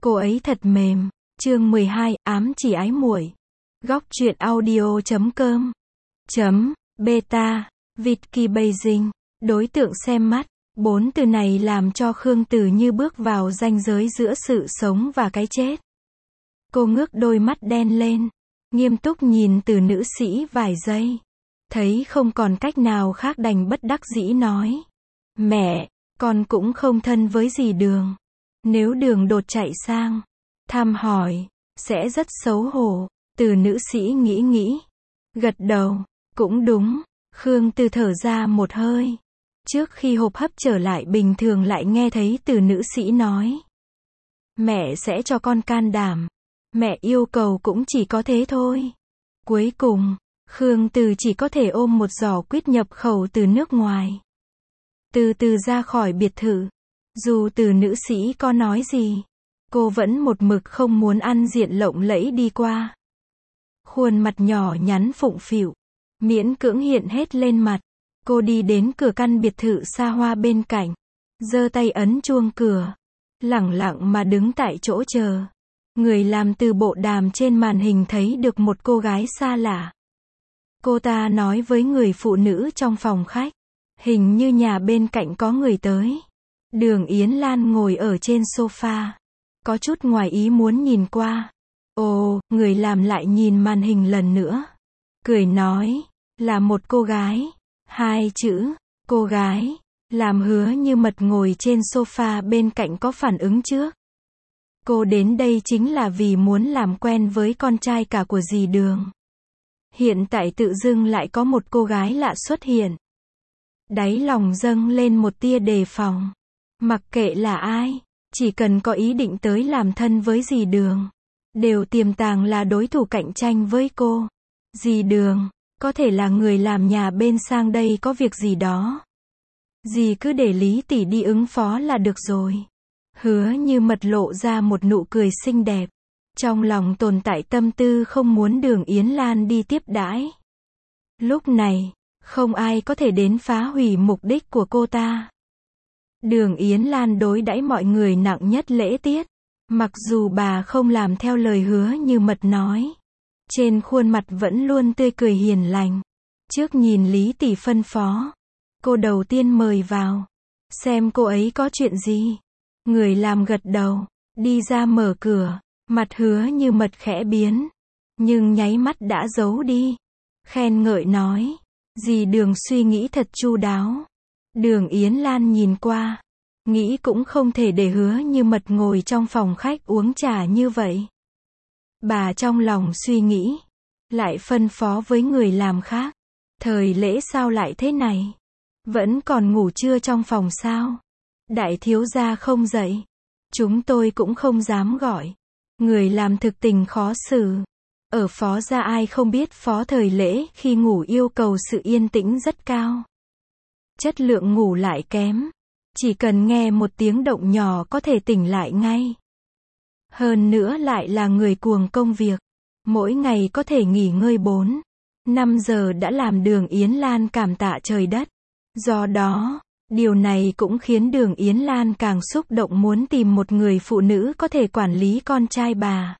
Cô ấy thật mềm. Chương 12, ám chỉ ái muội. Góc truyện audio.com Beta, Vicky Beijing. Đối tượng xem mắt. 4 từ này làm cho Khương Từ như bước vào ranh giới giữa sự sống và cái chết. Cô ngước đôi mắt đen lên, nghiêm túc nhìn Từ nữ sĩ vài giây. Thấy không còn cách nào khác đành bất đắc dĩ nói. Mẹ, con cũng không thân với dì Đường. Nếu Đường đột chạy sang thăm hỏi, sẽ rất xấu hổ. Từ nữ sĩ nghĩ, gật đầu, cũng đúng. Khương Từ thở ra một hơi. Trước khi hô hấp trở lại bình thường lại nghe thấy Từ nữ sĩ nói. Mẹ sẽ cho con can đảm. Mẹ yêu cầu cũng chỉ có thế thôi. Cuối cùng, Khương Từ chỉ có thể ôm một giỏ quýt nhập khẩu từ nước ngoài. Từ từ ra khỏi biệt thự. Dù Từ nữ sĩ có nói gì, cô vẫn một mực không muốn ăn diện lộng lẫy đi qua. Khuôn mặt nhỏ nhắn phụng phịu, miễn cưỡng hiện hết lên mặt. Cô đi đến cửa căn biệt thự xa hoa bên cạnh, giơ tay ấn chuông cửa, lẳng lặng mà đứng tại chỗ chờ. Người làm từ bộ đàm trên màn hình thấy được một cô gái xa lạ. Cô ta nói với người phụ nữ trong phòng khách, hình như nhà bên cạnh có người tới. Đường Yến Lan ngồi ở trên sofa, có chút ngoài ý muốn nhìn qua. Ồ, người làm lại nhìn màn hình lần nữa, cười nói, là một cô gái. 2 chữ, cô gái. Làm Hứa Như Mật ngồi trên sofa bên cạnh có phản ứng trước. Cô đến đây chính là vì muốn làm quen với con trai cả của dì Đường. Hiện tại tự dưng lại có một cô gái lạ xuất hiện. Đáy lòng dâng lên một tia đề phòng. Mặc kệ là ai, chỉ cần có ý định tới làm thân với dì Đường, đều tiềm tàng là đối thủ cạnh tranh với cô. Dì Đường, có thể là người làm nhà bên sang đây có việc gì đó. Dì cứ để Lý tỷ đi ứng phó là được rồi. Hứa Như Mật lộ ra một nụ cười xinh đẹp. Trong lòng tồn tại tâm tư không muốn Đường Yến Lan đi tiếp đãi. Lúc này, không ai có thể đến phá hủy mục đích của cô ta. Đường Yến Lan đối đãi mọi người nặng nhất lễ tiết. Mặc dù bà không làm theo lời Hứa Như Mật nói, trên khuôn mặt vẫn luôn tươi cười hiền lành. Trước nhìn Lý tỷ phân phó, cô đầu tiên mời vào, xem cô ấy có chuyện gì. Người làm gật đầu, đi ra mở cửa, mặt Hứa Như Mật khẽ biến, nhưng nháy mắt đã giấu đi. Khen ngợi nói, dì Đường suy nghĩ thật chu đáo. Đường Yến Lan nhìn qua, nghĩ cũng không thể để Hứa Như Mật ngồi trong phòng khách uống trà như vậy. Bà trong lòng suy nghĩ, lại phân phó với người làm khác. Thời lễ sao lại thế này? Vẫn còn ngủ trưa trong phòng sao? Đại thiếu gia không dậy. Chúng tôi cũng không dám gọi. Người làm thực tình khó xử. Ở phó gia ai không biết phó thời lễ khi ngủ yêu cầu sự yên tĩnh rất cao. Chất lượng ngủ lại kém. Chỉ cần nghe một tiếng động nhỏ có thể tỉnh lại ngay. Hơn nữa lại là người cuồng công việc. Mỗi ngày có thể nghỉ ngơi 4-5 giờ đã làm Đường Yến Lan cảm tạ trời đất. Do đó, điều này cũng khiến Đường Yến Lan càng xúc động muốn tìm một người phụ nữ có thể quản lý con trai bà.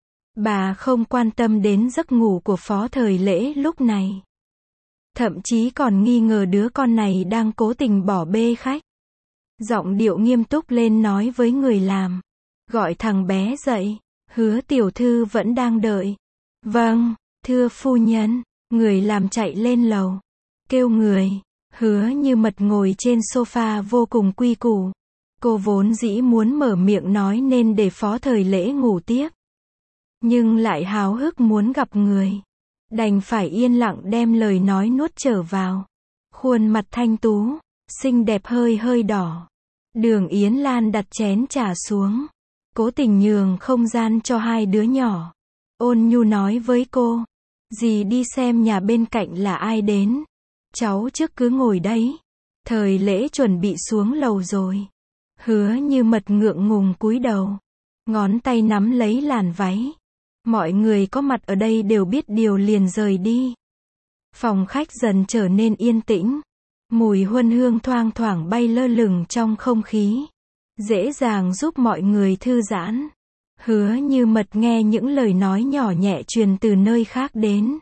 Bà không quan tâm đến giấc ngủ của phó thời lễ lúc này. Thậm chí còn nghi ngờ đứa con này đang cố tình bỏ bê khách. Giọng điệu nghiêm túc lên nói với người làm. Gọi thằng bé dậy, Hứa tiểu thư vẫn đang đợi. Vâng, thưa phu nhân. Người làm chạy lên lầu, kêu người. Hứa Như Mật ngồi trên sofa vô cùng quy củ. Cô vốn dĩ muốn mở miệng nói nên để phó thời lễ ngủ tiếp, nhưng lại háo hức muốn gặp người. Đành phải yên lặng đem lời nói nuốt trở vào. Khuôn mặt thanh tú, xinh đẹp hơi đỏ. Đường Yến Lan đặt chén trà xuống, cố tình nhường không gian cho hai đứa nhỏ. Ôn nhu nói với cô, dì đi xem nhà bên cạnh là ai đến. Cháu trước cứ ngồi đấy. Thời lễ chuẩn bị xuống lầu rồi. Hứa Như Mật ngượng ngùng cúi đầu, ngón tay nắm lấy làn váy. Mọi người có mặt ở đây đều biết điều liền rời đi. Phòng khách dần trở nên yên tĩnh. Mùi huân hương thoang thoảng bay lơ lửng trong không khí, dễ dàng giúp mọi người thư giãn. Hứa Như Mật nghe những lời nói nhỏ nhẹ truyền từ nơi khác đến.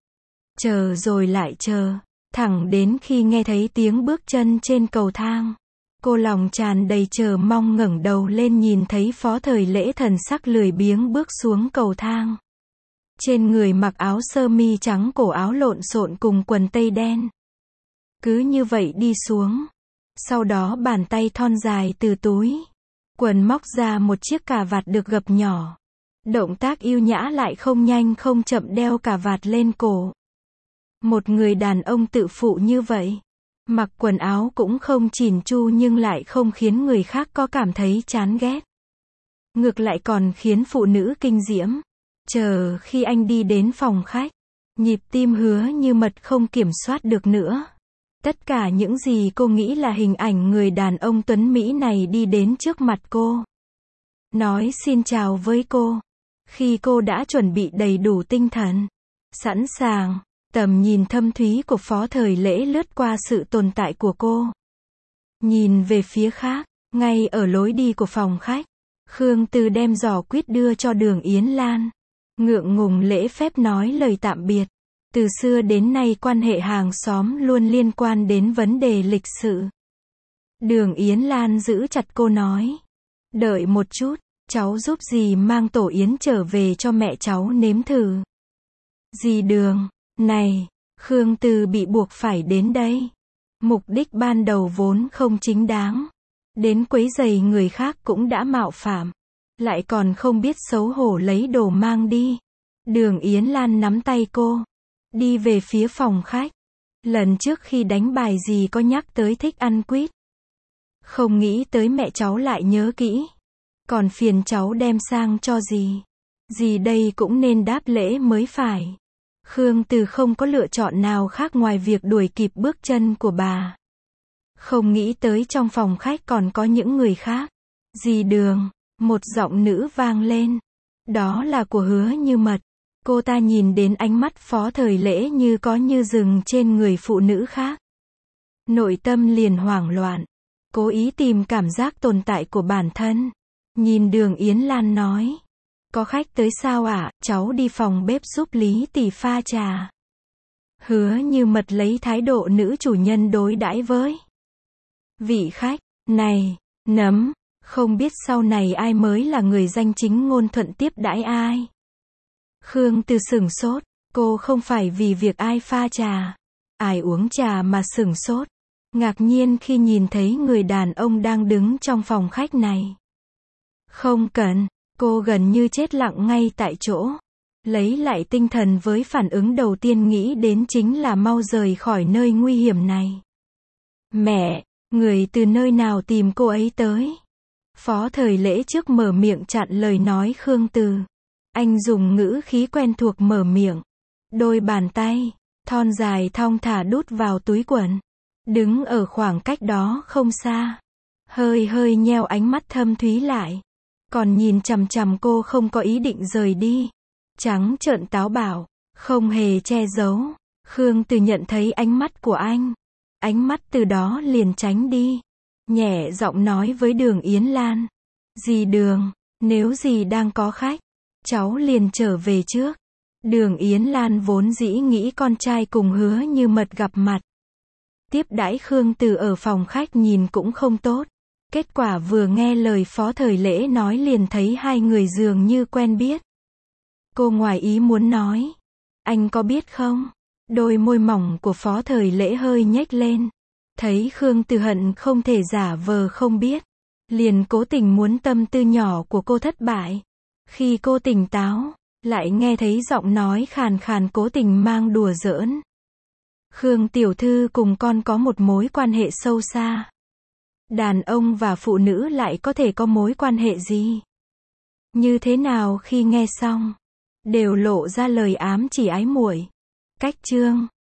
Chờ rồi lại chờ, thẳng đến khi nghe thấy tiếng bước chân trên cầu thang. Cô lòng tràn đầy chờ mong ngẩng đầu lên nhìn thấy Phó Thời Lễ thần sắc lười biếng bước xuống cầu thang. Trên người mặc áo sơ mi trắng, cổ áo lộn xộn cùng quần tây đen. Cứ như vậy đi xuống. Sau đó bàn tay thon dài từ túi quần móc ra một chiếc cà vạt được gập nhỏ. Động tác yêu nhã lại không nhanh không chậm đeo cà vạt lên cổ. Một người đàn ông tự phụ như vậy, mặc quần áo cũng không chỉn chu nhưng lại không khiến người khác có cảm thấy chán ghét. Ngược lại còn khiến phụ nữ kinh diễm. Chờ khi anh đi đến phòng khách, nhịp tim Hứa Như Mật không kiểm soát được nữa. Tất cả những gì cô nghĩ là hình ảnh người đàn ông tuấn Mỹ này đi đến trước mặt cô. Nói xin chào với cô. Khi cô đã chuẩn bị đầy đủ tinh thần, sẵn sàng, tầm nhìn thâm thúy của Phó Thời Lễ lướt qua sự tồn tại của cô. Nhìn về phía khác, ngay ở lối đi của phòng khách, Khương Từ đem giỏ quýt đưa cho Đường Yến Lan. Ngượng ngùng lễ phép nói lời tạm biệt. Từ xưa đến nay quan hệ hàng xóm luôn liên quan đến vấn đề lịch sự. Đường Yến Lan giữ chặt cô nói. Đợi một chút, cháu giúp dì mang tổ yến trở về cho mẹ cháu nếm thử. Dì Đường, này, Khương Từ bị buộc phải đến đây. Mục đích ban đầu vốn không chính đáng. Đến quấy rầy người khác cũng đã mạo phạm. Lại còn không biết xấu hổ lấy đồ mang đi. Đường Yến Lan nắm tay cô. Đi về phía phòng khách. Lần trước khi đánh bài dì có nhắc tới thích ăn quýt. Không nghĩ tới mẹ cháu lại nhớ kỹ. Còn phiền cháu đem sang cho dì. Dì đây cũng nên đáp lễ mới phải. Khương Từ không có lựa chọn nào khác ngoài việc đuổi kịp bước chân của bà. Không nghĩ tới trong phòng khách còn có những người khác. Dì Đường, một giọng nữ vang lên. Đó là của Hứa Như Mật. Cô ta nhìn đến ánh mắt Phó Thời Lễ như có như dừng trên người phụ nữ khác. Nội tâm liền hoảng loạn. Cố ý tìm cảm giác tồn tại của bản thân. Nhìn Đường Yến Lan nói. Có khách tới sao ạ? Cháu đi phòng bếp giúp Lý tỷ pha trà. Hứa Như Mật lấy thái độ nữ chủ nhân đối đãi với vị khách. Này, nấm, không biết sau này ai mới là người danh chính ngôn thuận tiếp đãi ai. Khương Từ sửng sốt, cô không phải vì việc ai pha trà, ai uống trà mà sửng sốt. Ngạc nhiên khi nhìn thấy người đàn ông đang đứng trong phòng khách này. Không cần, cô gần như chết lặng ngay tại chỗ. Lấy lại tinh thần với phản ứng đầu tiên nghĩ đến chính là mau rời khỏi nơi nguy hiểm này. Mẹ, người từ nơi nào tìm cô ấy tới? Phó Thời Lễ trước mở miệng chặn lời nói Khương Từ. Anh dùng ngữ khí quen thuộc mở miệng. Đôi bàn tay thon dài thong thả đút vào túi quần. Đứng ở khoảng cách đó không xa. Hơi nheo ánh mắt thâm thúy lại. Còn nhìn chằm chằm cô không có ý định rời đi. Trắng trợn táo bạo, không hề che giấu. Khương Từ nhận thấy ánh mắt của anh. Ánh mắt từ đó liền tránh đi. Nhẹ giọng nói với Đường Yến Lan. Dì Đường, nếu dì đang có khách, cháu liền trở về trước. Đường Yến Lan vốn dĩ nghĩ con trai cùng Hứa Như Mật gặp mặt. Tiếp đãi Khương Từ ở phòng khách nhìn cũng không tốt. Kết quả vừa nghe lời Phó Thời Lễ nói liền thấy hai người dường như quen biết. Cô ngoài ý muốn nói. Anh có biết không? Đôi môi mỏng của Phó Thời Lễ hơi nhếch lên. Thấy Khương Từ hận không thể giả vờ không biết. Liền cố tình muốn tâm tư nhỏ của cô thất bại. Khi cô tỉnh táo, lại nghe thấy giọng nói khàn khàn cố tình mang đùa giỡn. Khương tiểu thư cùng con có một mối quan hệ sâu xa. Đàn ông và phụ nữ lại có thể có mối quan hệ gì? Như thế nào khi nghe xong, đều lộ ra lời ám chỉ ái muội. Cách chương